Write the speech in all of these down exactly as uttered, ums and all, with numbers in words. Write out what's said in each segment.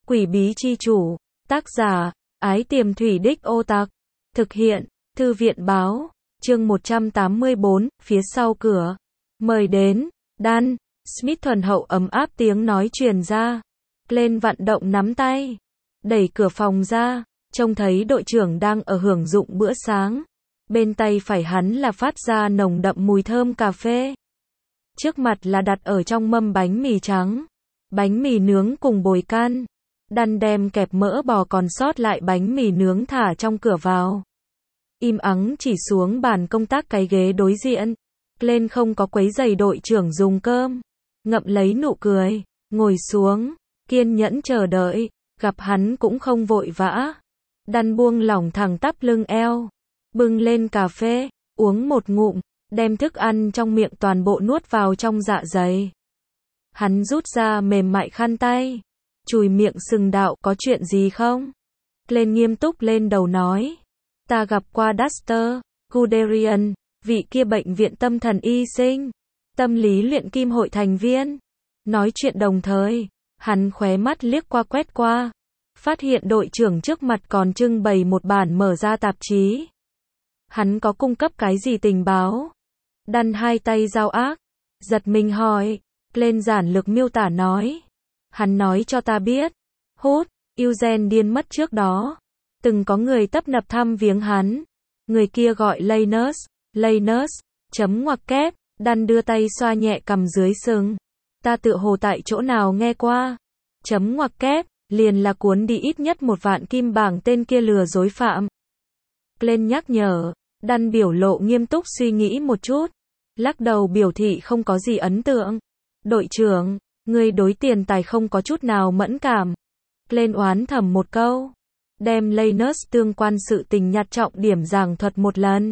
Quỷ bí chi chủ, tác giả, Ái Tiềm Thủy Đích Ô Tặc, thực hiện, Thư viện báo, chương một trăm tám mươi bốn, phía sau cửa. Mời đến, Dan, Smith thuần hậu ấm áp tiếng nói truyền ra. Glenn vận động nắm tay, đẩy cửa phòng ra, trông thấy đội trưởng đang ở hưởng dụng bữa sáng. Bên tay phải hắn là phát ra nồng đậm mùi thơm cà phê. Trước mặt là đặt ở trong mâm bánh mì trắng, bánh mì nướng cùng bồi can. Dan đem kẹp mỡ bò còn sót lại bánh mì nướng thả trong cửa vào. Im ắng chỉ xuống bàn công tác cái ghế đối diện. Glenn không có quấy rầy đội trưởng dùng cơm. Ngậm lấy nụ cười, ngồi xuống, kiên nhẫn chờ đợi, gặp hắn cũng không vội vã. Dan buông lỏng thẳng tắp lưng eo, bưng lên cà phê, uống một ngụm, đem thức ăn trong miệng toàn bộ nuốt vào trong dạ dày. Hắn rút ra mềm mại khăn tay, chùi miệng sừng đạo, có chuyện gì không? Glenn nghiêm túc lên đầu nói, ta gặp qua Dexter Guderian, vị kia bệnh viện tâm thần y sinh, tâm lý luyện kim hội thành viên. Nói chuyện đồng thời, hắn khóe mắt liếc qua quét qua, phát hiện đội trưởng trước mặt còn trưng bày một bản mở ra tạp chí. Hắn có cung cấp cái gì tình báo? Dan hai tay giao ác, giật mình hỏi. Glenn giản lược miêu tả nói, hắn nói cho ta biết, hút, Eugene điên mất trước đó, từng có người tấp nập thăm viếng hắn. Người kia gọi Lanus, Lanus, chấm ngoặc kép. Dan đưa tay xoa nhẹ cằm dưới sừng. Ta tựa hồ tại chỗ nào nghe qua. Chấm ngoặc kép, liền là cuốn đi ít nhất một vạn kim bảng tên kia lừa dối phạm. Glenn nhắc nhở. Dan biểu lộ nghiêm túc suy nghĩ một chút, lắc đầu biểu thị không có gì ấn tượng. Đội trưởng, ngươi đối tiền tài không có chút nào mẫn cảm. Glenn oán thầm một câu, đem Lanus tương quan sự tình nhặt trọng điểm giảng thuật một lần.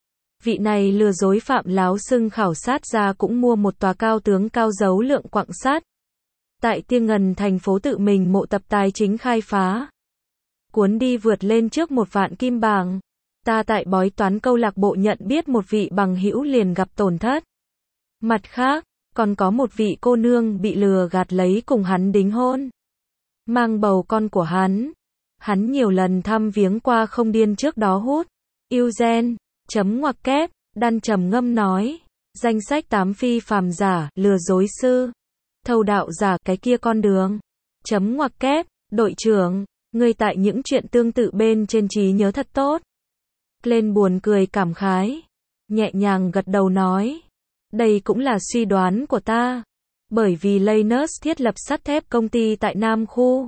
Vị này lừa dối phạm láo xưng khảo sát ra cũng mua một tòa cao tướng cao dấu lượng quặng sắt. Tại Tiên Ngần thành phố tự mình mộ tập tài chính khai phá. Cuốn đi vượt lên trước một vạn kim bảng. Ta tại bói toán câu lạc bộ nhận biết một vị bằng hữu liền gặp tổn thất. Mặt khác, còn có một vị cô nương bị lừa gạt lấy cùng hắn đính hôn. Mang bầu con của hắn. Hắn nhiều lần thăm viếng qua không điên trước đó hút. Eugene, chấm ngoặc kép, Dan trầm ngâm nói. Danh sách tám phi phàm giả, lừa dối sư, thâu đạo giả cái kia con đường. Chấm ngoặc kép, đội trưởng, ngươi tại những chuyện tương tự bên trên trí nhớ thật tốt. Glenn buồn cười cảm khái, nhẹ nhàng gật đầu nói, đây cũng là suy đoán của ta, bởi vì Lanus thiết lập sắt thép công ty tại Nam Khu.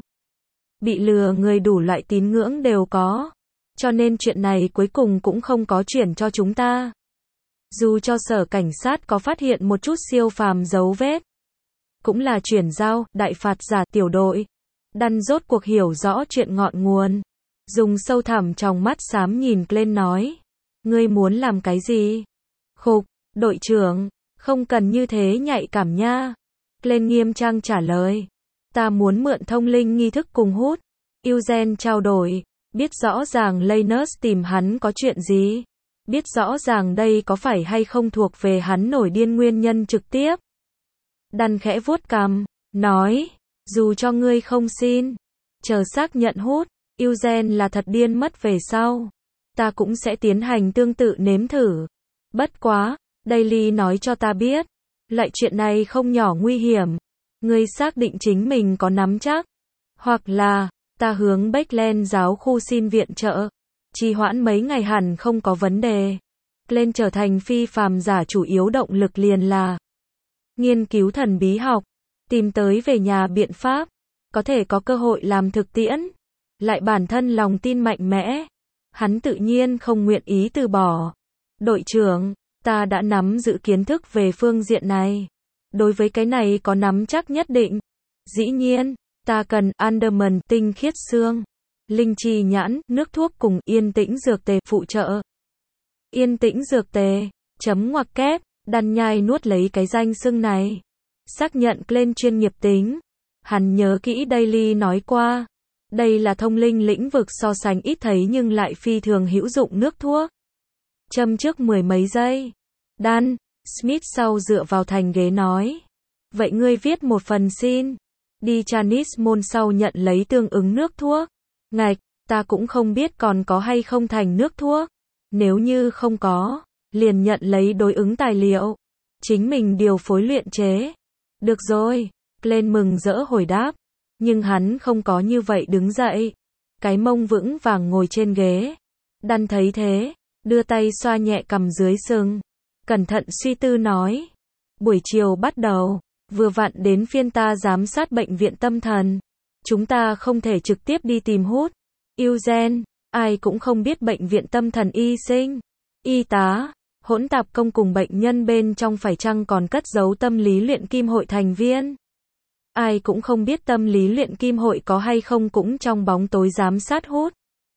Bị lừa người đủ loại tín ngưỡng đều có, cho nên chuyện này cuối cùng cũng không có chuyển cho chúng ta. Dù cho sở cảnh sát có phát hiện một chút siêu phàm dấu vết, cũng là chuyển giao, đại phạt giả tiểu đội. Dan rốt cuộc hiểu rõ chuyện ngọn nguồn. Dùng sâu thẳm trong mắt xám nhìn Glenn nói, ngươi muốn làm cái gì? Khục, đội trưởng, không cần như thế nhạy cảm nha. Glenn nghiêm trang trả lời, ta muốn mượn thông linh nghi thức cùng hút. Eugene trao đổi, biết rõ ràng Lanus tìm hắn có chuyện gì? Biết rõ ràng đây có phải hay không thuộc về hắn nổi điên nguyên nhân trực tiếp? Dan khẽ vuốt cằm, nói, dù cho ngươi không xin, chờ xác nhận hút, Eugene là thật điên mất về sau, ta cũng sẽ tiến hành tương tự nếm thử. Bất quá, Daily nói cho ta biết, loại chuyện này không nhỏ nguy hiểm. Ngươi xác định chính mình có nắm chắc, hoặc là, ta hướng Backland giáo khu xin viện trợ, trì hoãn mấy ngày hẳn không có vấn đề. Glenn trở thành phi phàm giả chủ yếu động lực liền là nghiên cứu thần bí học, tìm tới về nhà biện pháp, có thể có cơ hội làm thực tiễn. Lại bản thân lòng tin mạnh mẽ, hắn tự nhiên không nguyện ý từ bỏ. Đội trưởng, ta đã nắm giữ kiến thức về phương diện này. Đối với cái này có nắm chắc nhất định. Dĩ nhiên, ta cần Underman tinh khiết xương, linh chi nhãn, nước thuốc cùng yên tĩnh dược tề phụ trợ. Yên tĩnh dược tề, chấm ngoặc kép, Dan nhai nuốt lấy cái danh xưng này. Xác nhận Glenn chuyên nghiệp tính. Hắn nhớ kỹ Daily nói qua. Đây là thông linh lĩnh vực so sánh ít thấy nhưng lại phi thường hữu dụng nước thuốc. Châm trước mười mấy giây. Dan, Smith sau dựa vào thành ghế nói. Vậy ngươi viết một phần xin. đi Chinese Mall sau nhận lấy tương ứng nước thuốc. Ngạch, ta cũng không biết còn có hay không thành nước thuốc. Nếu như không có, liền nhận lấy đối ứng tài liệu. Chính mình điều phối luyện chế. Được rồi, Glenn mừng rỡ hồi đáp. Nhưng hắn không có như vậy đứng dậy. Cái mông vững vàng ngồi trên ghế. Dan thấy thế, đưa tay xoa nhẹ cằm dưới sừng. Cẩn thận suy tư nói. Buổi chiều bắt đầu, vừa vặn đến phiên ta giám sát bệnh viện tâm thần. Chúng ta không thể trực tiếp đi tìm hút. Eugene, ai cũng không biết bệnh viện tâm thần y sinh, y tá, hỗn tạp công cùng bệnh nhân bên trong phải chăng còn cất giấu tâm lý luyện kim hội thành viên. Ai cũng không biết tâm lý luyện kim hội có hay không cũng trong bóng tối giám sát hút.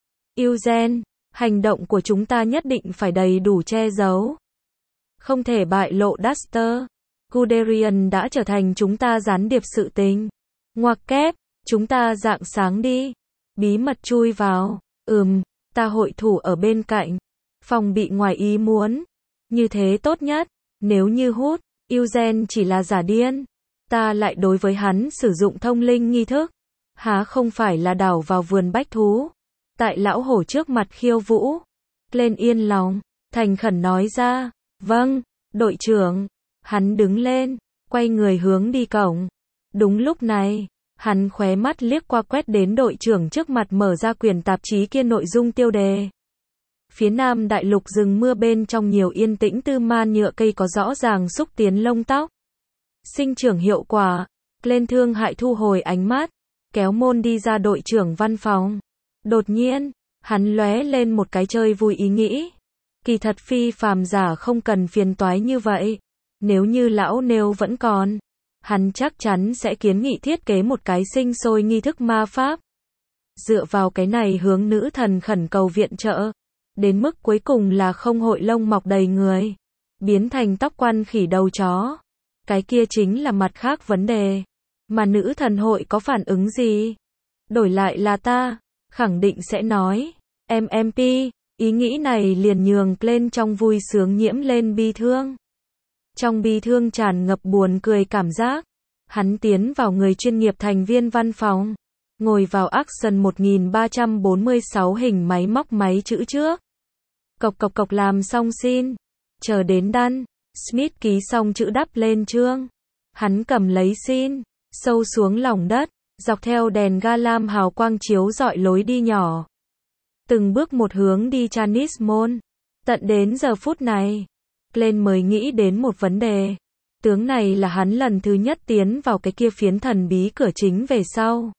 Eugene, hành động của chúng ta nhất định phải đầy đủ che giấu. Không thể bại lộ Duster. Guderian đã trở thành chúng ta gián điệp sự tình. Ngoặc kép, chúng ta rạng sáng đi. Bí mật chui vào. Ừm, ta hội thủ ở bên cạnh. Phòng bị ngoài ý muốn. Như thế tốt nhất. Nếu như hút, Eugene chỉ là giả điên. Ta lại đối với hắn sử dụng thông linh nghi thức. Há không phải là đảo vào vườn bách thú. Tại lão hổ trước mặt khiêu vũ. Lên yên lòng. Thành khẩn nói ra. Vâng, đội trưởng. Hắn đứng lên, quay người hướng đi cổng. Đúng lúc này, hắn khóe mắt liếc qua quét đến đội trưởng trước mặt mở ra quyển tạp chí kia nội dung tiêu đề. Phía nam đại lục rừng mưa bên trong nhiều yên tĩnh tư man nhựa cây có rõ ràng xúc tiến lông tóc. Sinh trưởng hiệu quả, lên thương hại thu hồi ánh mắt, kéo môn đi ra đội trưởng văn phòng. Đột nhiên, hắn lóe lên một cái chơi vui ý nghĩ. Kỳ thật phi phàm giả không cần phiền toái như vậy. Nếu như lão nêu vẫn còn, hắn chắc chắn sẽ kiến nghị thiết kế một cái sinh sôi nghi thức ma pháp. Dựa vào cái này hướng nữ thần khẩn cầu viện trợ. Đến mức cuối cùng là không hội lông mọc đầy người. Biến thành tóc quăn khỉ đầu chó. Cái kia chính là mặt khác vấn đề. Mà nữ thần hội có phản ứng gì? Đổi lại là ta, khẳng định sẽ nói. em em pê, ý nghĩ này liền nhường lên trong vui sướng nhiễm lên bi thương. Trong bi thương tràn ngập buồn cười cảm giác. Hắn tiến vào người chuyên nghiệp thành viên văn phòng. Ngồi vào Action một nghìn ba trăm bốn mươi sáu hình máy móc máy chữ trước. Cộc cộc cộc làm xong xin. Chờ đến Dan Smith ký xong chữ đắp lên chương. Hắn cầm lấy xin. Sâu xuống lòng đất. Dọc theo đèn ga lam hào quang chiếu rọi lối đi nhỏ. Từng bước một hướng đi Chinese Mall. Tận đến giờ phút này. Glenn mới nghĩ đến một vấn đề. Tướng này là hắn lần thứ nhất tiến vào cái kia phiến thần bí cửa chính về sau.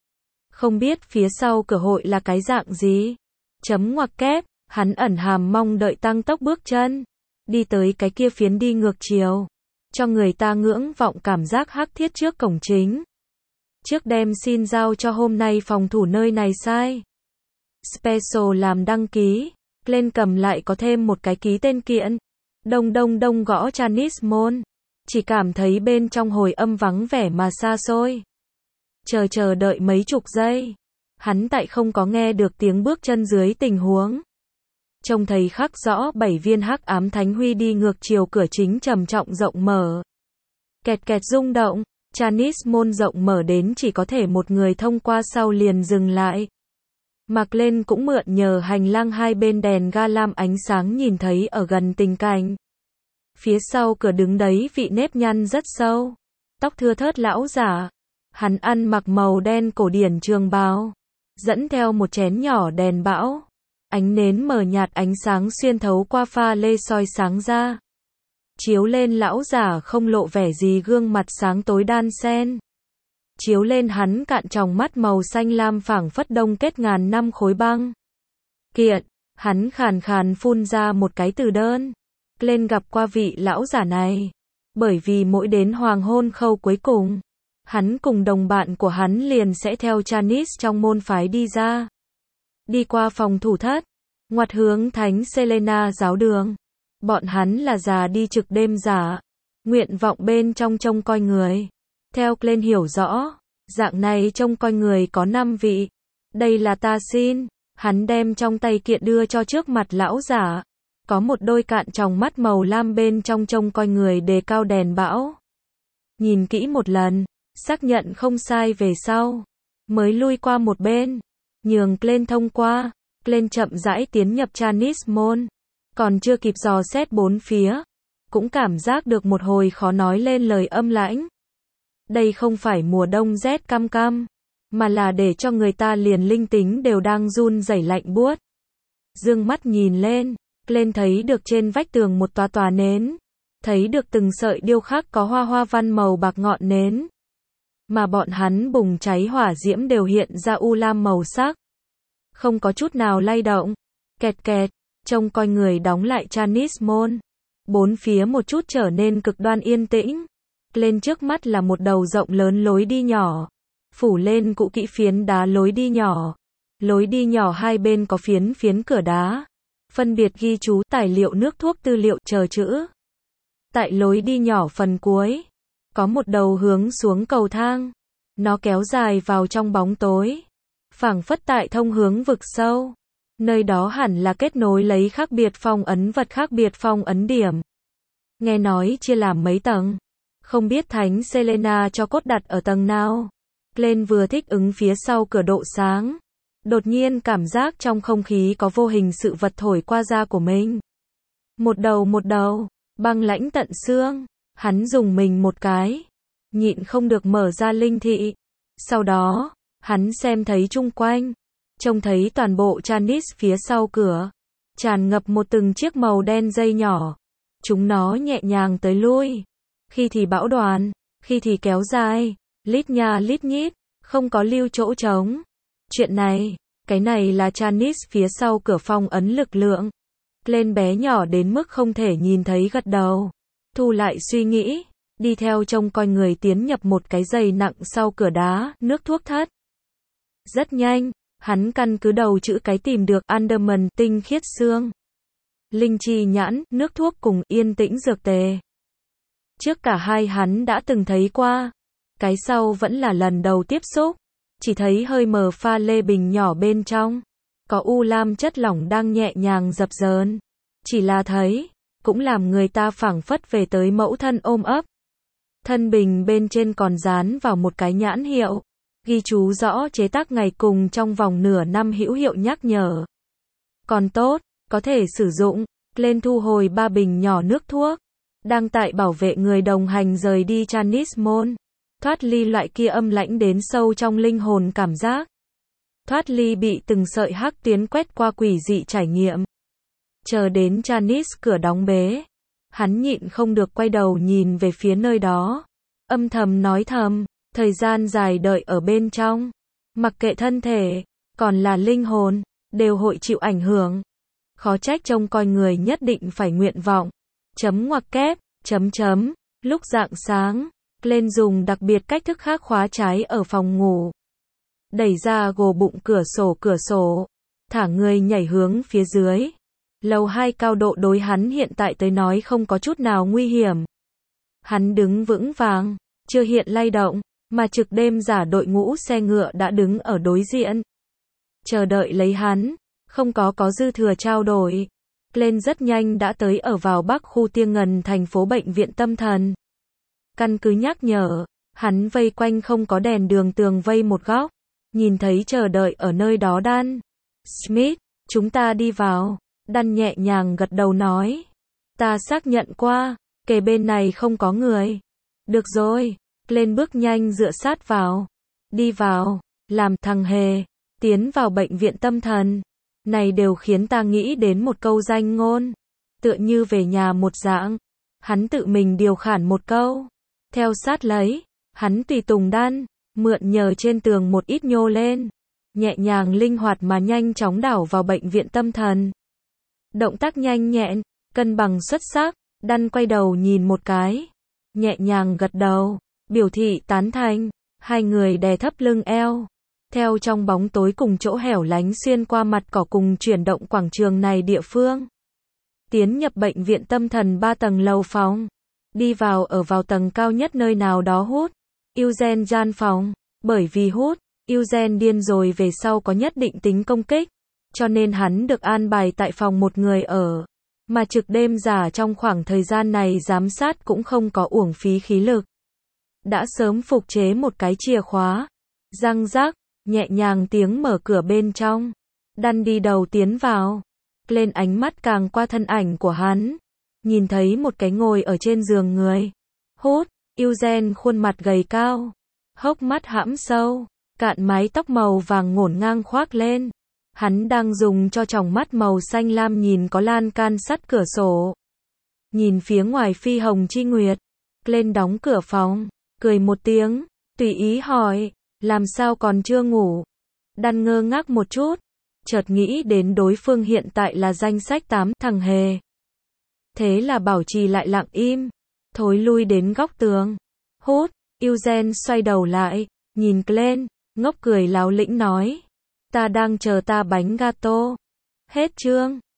Không biết phía sau cửa hội là cái dạng gì. Chấm ngoặc kép, hắn ẩn hàm mong đợi tăng tốc bước chân. Đi tới cái kia phiến đi ngược chiều. Cho người ta ngưỡng vọng cảm giác hắc thiết trước cổng chính. Trước đem xin giao cho hôm nay phòng thủ nơi này sai. Special làm đăng ký. Glenn cầm lại có thêm một cái ký tên kiện. Đông đông đông gõ Chinese Mall. Chỉ cảm thấy bên trong hồi âm vắng vẻ mà xa xôi. Chờ chờ đợi mấy chục giây. Hắn tại không có nghe được tiếng bước chân dưới tình huống. Trông thấy khắc rõ bảy viên hắc ám thánh huy đi ngược chiều cửa chính trầm trọng rộng mở. Kẹt kẹt rung động. Chinese Mall rộng mở đến chỉ có thể một người thông qua sau liền dừng lại. Mặc lên cũng mượn nhờ hành lang hai bên đèn ga lam ánh sáng nhìn thấy ở gần tình cảnh. Phía sau cửa đứng đấy vị nếp nhăn rất sâu. Tóc thưa thớt lão giả. Hắn ăn mặc màu đen cổ điển trường bào. Dẫn theo một chén nhỏ đèn bão. Ánh nến mờ nhạt ánh sáng xuyên thấu qua pha lê soi sáng ra. Chiếu lên lão giả không lộ vẻ gì gương mặt sáng tối đan xen. Chiếu lên hắn cạn tròng mắt màu xanh lam phảng phất đông kết ngàn năm khối băng. Kiện, hắn khàn khàn phun ra một cái từ đơn. Lên gặp qua vị lão giả này. Bởi vì mỗi đến hoàng hôn khâu cuối cùng, hắn cùng đồng bạn của hắn liền sẽ theo Chinese trong môn phái đi ra. Đi qua phòng thủ thất, ngoặt hướng Thánh Selena giáo đường. Bọn hắn là già đi trực đêm giả. Nguyện vọng bên trong trông coi người. Theo Glenn hiểu rõ, dạng này trông coi người có năm vị. Đây là ta xin. Hắn đem trong tay kiện đưa cho trước mặt lão giả. Có một đôi cạn tròng mắt màu lam bên trong trông coi người đề cao đèn bão. Nhìn kỹ một lần, xác nhận không sai về sau, mới lui qua một bên, nhường Glenn thông qua. Glenn chậm rãi tiến nhập Janice môn, còn chưa kịp dò xét bốn phía, cũng cảm giác được một hồi khó nói lên lời âm lãnh. Đây không phải mùa đông rét căm căm, mà là để cho người ta liền linh tính đều đang run rẩy lạnh buốt. Dương mắt nhìn lên, Glenn thấy được trên vách tường một tòa tòa nến, thấy được từng sợi điêu khắc có hoa hoa văn màu bạc ngọn nến, mà bọn hắn bùng cháy hỏa diễm đều hiện ra u lam màu sắc, không có chút nào lay động. Kẹt kẹt, trông coi người đóng lại Janice môn, bốn phía một chút trở nên cực đoan yên tĩnh. Lên trước mắt là một đầu rộng lớn lối đi nhỏ, phủ lên cũ kỹ phiến đá lối đi nhỏ. Lối đi nhỏ hai bên có phiến phiến cửa đá, phân biệt ghi chú tài liệu nước thuốc tư liệu chờ chữ. Tại lối đi nhỏ phần cuối, có một đầu hướng xuống cầu thang, nó kéo dài vào trong bóng tối, phảng phất tại thông hướng vực sâu. Nơi đó hẳn là kết nối lấy khác biệt phong ấn vật khác biệt phong ấn điểm. Nghe nói chia làm mấy tầng, không biết Thánh Selena cho cốt đặt ở tầng nào. Glenn vừa thích ứng phía sau cửa độ sáng, đột nhiên cảm giác trong không khí có vô hình sự vật thổi qua da của mình. Một đầu một đầu, băng lãnh tận xương, hắn dùng mình một cái, nhịn không được mở ra linh thị. Sau đó, hắn xem thấy chung quanh, trông thấy toàn bộ Janice phía sau cửa, tràn ngập một từng chiếc màu đen dây nhỏ. Chúng nó nhẹ nhàng tới lui, khi thì bão đoàn, khi thì kéo dài, lít nha lít nhít, không có lưu chỗ trống. Chuyện này, cái này là Janice phía sau cửa phong ấn lực lượng. Lên bé nhỏ đến mức không thể nhìn thấy gật đầu, thu lại suy nghĩ, đi theo trông coi người tiến nhập một cái giày nặng sau cửa đá, nước thuốc thất. Rất nhanh, hắn căn cứ đầu chữ cái tìm được Underman, tinh khiết xương, linh chi nhãn, nước thuốc cùng yên tĩnh dược tề. Trước cả hai hắn đã từng thấy qua, cái sau vẫn là lần đầu tiếp xúc, chỉ thấy hơi mờ pha lê bình nhỏ bên trong, có u lam chất lỏng đang nhẹ nhàng dập dờn. Chỉ là thấy, cũng làm người ta phảng phất về tới mẫu thân ôm ấp. Thân bình bên trên còn dán vào một cái nhãn hiệu, ghi chú rõ chế tác ngày cùng trong vòng nửa năm hữu hiệu nhắc nhở. Còn tốt, có thể sử dụng. Lên thu hồi ba bình nhỏ nước thuốc, đang tại bảo vệ người đồng hành rời đi Janice môn, thoát ly loại kia âm lãnh đến sâu trong linh hồn cảm giác. Thoát ly bị từng sợi hắc tuyến quét qua quỷ dị trải nghiệm. Chờ đến Janice cửa đóng bế, hắn nhịn không được quay đầu nhìn về phía nơi đó, âm thầm nói thầm, thời gian dài đợi ở bên trong, mặc kệ thân thể, còn là linh hồn, đều hội chịu ảnh hưởng. Khó trách trông coi người nhất định phải nguyện vọng. Chấm ngoặc kép, chấm chấm, lúc rạng sáng, Glenn dùng đặc biệt cách thức khác khóa trái ở phòng ngủ. Đẩy ra gồ bụng cửa sổ cửa sổ, thả người nhảy hướng phía dưới. Lầu hai cao độ đối hắn hiện tại tới nói không có chút nào nguy hiểm. Hắn đứng vững vàng, chưa hiện lay động, mà trực đêm giả đội ngũ xe ngựa đã đứng ở đối diện. Chờ đợi lấy hắn, không có có dư thừa trao đổi. Glenn rất nhanh đã tới ở vào bắc khu Tiêng Ngần thành phố bệnh viện tâm thần. Căn cứ nhắc nhở, hắn vây quanh không có đèn đường tường vây một góc, nhìn thấy chờ đợi ở nơi đó Dan Smith, chúng ta đi vào. Dan nhẹ nhàng gật đầu nói, ta xác nhận qua, kề bên này không có người. Được rồi, Glenn bước nhanh dựa sát vào, đi vào, làm thằng hề, tiến vào bệnh viện tâm thần. Này đều khiến ta nghĩ đến một câu danh ngôn, tựa như về nhà một dạng. Hắn tự mình điều khản một câu, theo sát lấy, hắn tùy tùng Dan, mượn nhờ trên tường một ít nhô lên, nhẹ nhàng linh hoạt mà nhanh chóng đảo vào bệnh viện tâm thần. Động tác nhanh nhẹn, cân bằng xuất sắc. Dan quay đầu nhìn một cái, nhẹ nhàng gật đầu, biểu thị tán thành. Hai người đè thấp lưng eo, theo trong bóng tối cùng chỗ hẻo lánh xuyên qua mặt cỏ cùng chuyển động quảng trường này địa phương. Tiến nhập bệnh viện tâm thần ba tầng lầu phòng, đi vào ở vào tầng cao nhất nơi nào đó hút Eugene gian phòng, bởi vì hút Eugene điên rồi về sau có nhất định tính công kích, cho nên hắn được an bài tại phòng một người ở, mà trực đêm giả trong khoảng thời gian này giám sát cũng không có uổng phí khí lực. đã sớm phục chế một cái chìa khóa. Răng rắc, nhẹ nhàng tiếng mở cửa bên trong. Dan đi đầu tiến vào. Lên ánh mắt càng qua thân ảnh của hắn. Nhìn thấy một cái ngồi ở trên giường người. Hút, Eugene khuôn mặt gầy cao. Hốc mắt hãm sâu. Cạn mái tóc màu vàng ngổn ngang khoác lên. Hắn đang dùng cho tròng mắt màu xanh lam nhìn có lan can sắt cửa sổ. Nhìn phía ngoài phi hồng chi nguyệt. Lên đóng cửa phòng. Cười một tiếng. Tùy ý hỏi. Làm sao còn chưa ngủ? Dan ngơ ngác một chút. Chợt nghĩ đến đối phương hiện tại là danh sách tám thằng hề. Thế là bảo trì lại lặng im. Thối lui đến góc tường. Hút, Eugene xoay đầu lại. Nhìn Glenn, ngốc cười láo lĩnh nói. Ta đang chờ ta bánh gato. Hết chương.